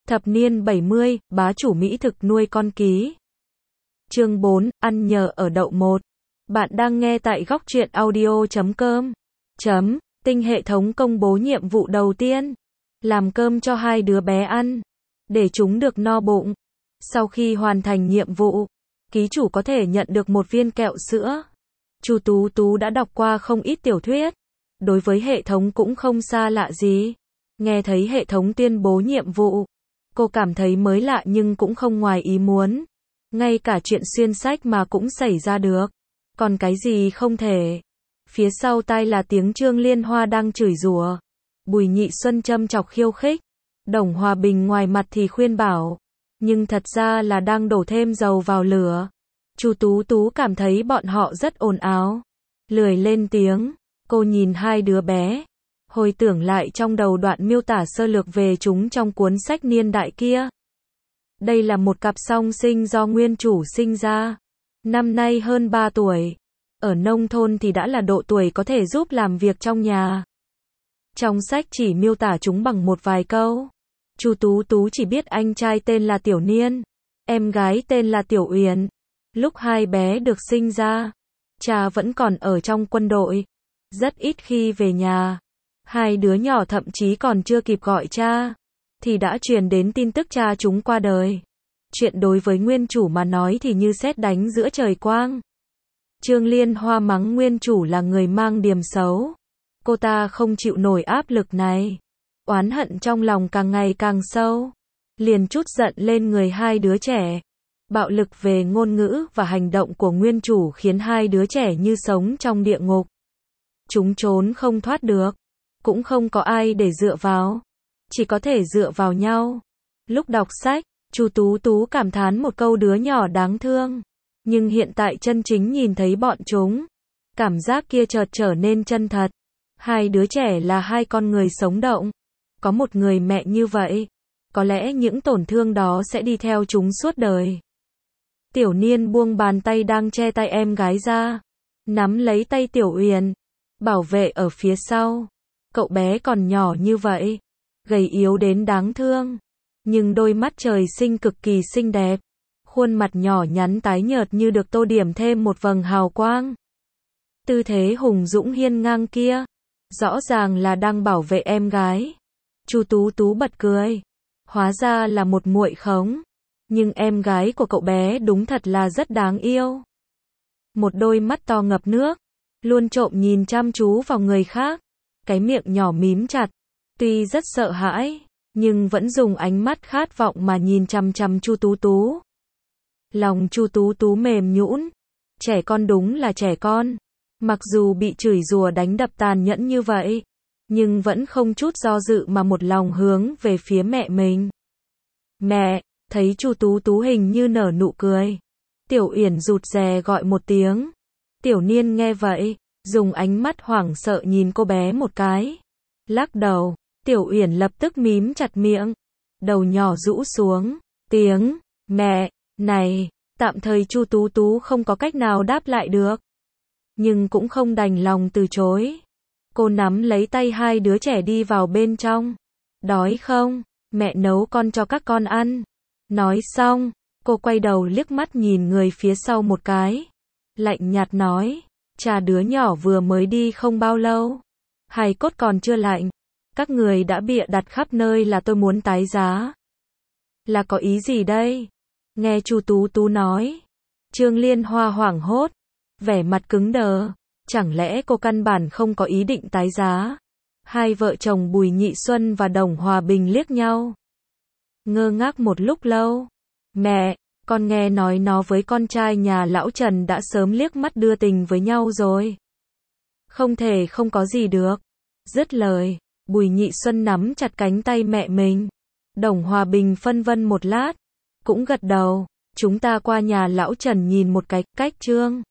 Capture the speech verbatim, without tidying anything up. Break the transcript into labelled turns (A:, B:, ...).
A: Thập niên bảy mươi, bá chủ mỹ thực nuôi con ký. Chương bốn, ăn nhờ ở đậu một. Bạn đang nghe tại góc truyện audio chấm com. Chấm, tinh hệ thống công bố nhiệm vụ đầu tiên. Làm cơm cho hai đứa bé ăn, để chúng được no bụng. Sau khi hoàn thành nhiệm vụ, ký chủ có thể nhận được một viên kẹo sữa. Chu Tú Tú đã đọc qua không ít tiểu thuyết, đối với hệ thống cũng không xa lạ gì. Nghe thấy hệ thống tuyên bố nhiệm vụ, cô cảm thấy mới lạ nhưng cũng không ngoài ý muốn. Ngay cả chuyện xuyên sách mà cũng xảy ra được, còn cái gì không thể. Phía sau tai là tiếng Trương Liên Hoa đang chửi rủa, Bùi Nhị Xuân châm chọc khiêu khích, Đồng Hòa Bình ngoài mặt thì khuyên bảo, nhưng thật ra là đang đổ thêm dầu vào lửa. Chu Tú Tú cảm thấy bọn họ rất ồn ào, lười lên tiếng. Cô nhìn hai đứa bé, hồi tưởng lại trong đầu đoạn miêu tả sơ lược về chúng trong cuốn sách niên đại kia. Đây là một cặp song sinh do nguyên chủ sinh ra, năm nay hơn ba tuổi. Ở nông thôn thì đã là độ tuổi có thể giúp làm việc trong nhà. Trong sách chỉ miêu tả chúng bằng một vài câu. Chu Tú Tú chỉ biết anh trai tên là Tiểu Niên, em gái tên là Tiểu Uyển. Lúc hai bé được sinh ra, cha vẫn còn ở trong quân đội, rất ít khi về nhà. Hai đứa nhỏ thậm chí còn chưa kịp gọi cha, thì đã truyền đến tin tức cha chúng qua đời. Chuyện đối với nguyên chủ mà nói thì như sét đánh giữa trời quang. Trương Liên Hoa mắng nguyên chủ là người mang điềm xấu. Cô ta không chịu nổi áp lực này, oán hận trong lòng càng ngày càng sâu, liền trút giận lên người hai đứa trẻ. Bạo lực về ngôn ngữ và hành động của nguyên chủ khiến hai đứa trẻ như sống trong địa ngục. Chúng trốn không thoát được, cũng không có ai để dựa vào, chỉ có thể dựa vào nhau. Lúc đọc sách, Chu Tú Tú cảm thán một câu đứa nhỏ đáng thương, nhưng hiện tại chân chính nhìn thấy bọn chúng, cảm giác kia chợt trở nên chân thật. Hai đứa trẻ là hai con người sống động, có một người mẹ như vậy, có lẽ những tổn thương đó sẽ đi theo chúng suốt đời. Tiểu Niên buông bàn tay đang che tay em gái ra, nắm lấy tay Tiểu Uyển, bảo vệ ở phía sau. Cậu bé còn nhỏ như vậy, gầy yếu đến đáng thương, nhưng đôi mắt trời sinh cực kỳ xinh đẹp, khuôn mặt nhỏ nhắn tái nhợt như được tô điểm thêm một vầng hào quang. Tư thế hùng dũng hiên ngang kia, rõ ràng là đang bảo vệ em gái. Chu Tú Tú bật cười, hóa ra là một muội khống, nhưng em gái của cậu bé đúng thật là rất đáng yêu. Một đôi mắt to ngập nước, luôn trộm nhìn chăm chú vào người khác, cái miệng nhỏ mím chặt, tuy rất sợ hãi, nhưng vẫn dùng ánh mắt khát vọng mà nhìn chằm chằm Chu Tú Tú. Lòng Chu Tú Tú mềm nhũn, trẻ con đúng là trẻ con, mặc dù bị chửi rủa đánh đập tàn nhẫn như vậy, nhưng vẫn không chút do dự mà một lòng hướng về phía mẹ mình. Mẹ, thấy Chu Tú Tú hình như nở nụ cười, Tiểu Uyển rụt rè gọi một tiếng. Tiểu Niên nghe vậy, dùng ánh mắt hoảng sợ nhìn cô bé một cái, lắc đầu. Tiểu Uyển lập tức mím chặt miệng, đầu nhỏ rũ xuống, tiếng mẹ này, tạm thời Chu Tú Tú không có cách nào đáp lại được, nhưng cũng không đành lòng từ chối. Cô nắm lấy tay hai đứa trẻ đi vào bên trong. Đói không? Mẹ nấu con cho các con ăn. Nói xong, cô quay đầu liếc mắt nhìn người phía sau một cái, lạnh nhạt nói, cha đứa nhỏ vừa mới đi không bao lâu, hài cốt còn chưa lạnh, các người đã bịa đặt khắp nơi là tôi muốn tái giá. Là có ý gì đây? Nghe Chu Tú Tú nói, Trương Liên Hoa hoảng hốt, vẻ mặt cứng đờ, chẳng lẽ cô căn bản không có ý định tái giá? Hai vợ chồng Bùi Nhị Xuân và Đồng Hòa Bình liếc nhau, ngơ ngác một lúc lâu. Mẹ, con nghe nói nó với con trai nhà lão Trần đã sớm liếc mắt đưa tình với nhau rồi. Không thể không có gì được. Dứt lời, Bùi Nhị Xuân nắm chặt cánh tay mẹ mình. Đồng Hòa Bình phân vân một lát, cũng gật đầu. Chúng ta qua nhà lão Trần nhìn một cái, cách Trương